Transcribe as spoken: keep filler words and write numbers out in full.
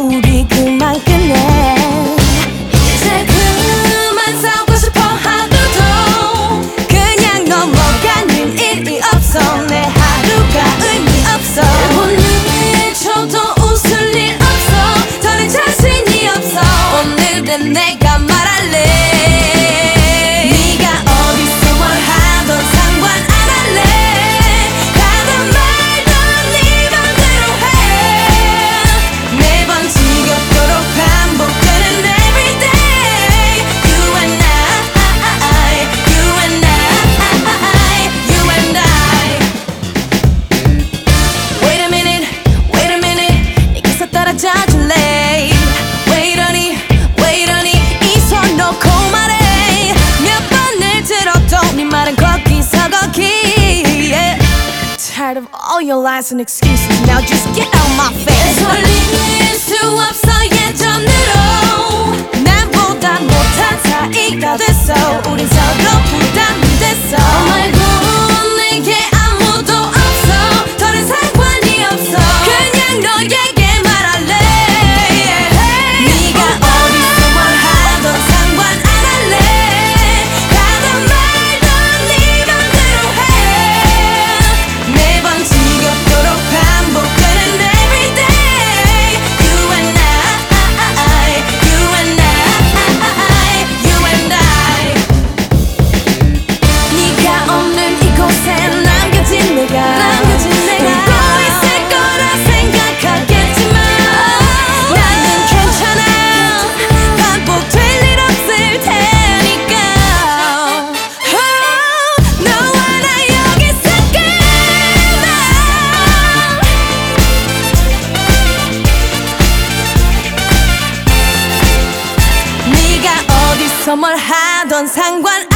우리 그만 끝내. 이제 그만 싸우고 싶어 하고도 그냥 넘어가는 일이 없어. 내 하루가 의미 없어. 오늘 쳐도 웃을 일 없어. 더는 자신이 없어. 오늘은 내가 말할래. 자줄래. 왜 이러니 왜 이러니 이 손 놓고 말해. 몇 번을 들어도 네 말은 거기서 거기. yeah. Tired of all your lies and excuses. Now just get out my face. 돌릴 수 없어 예전으로. 남보다 못한 사이가 됐어. 우린 서로 부담이 됐어. 말고 내게 아무도 없어. 더는 상관이 없어. 그냥 너에게 뭘 하던 상관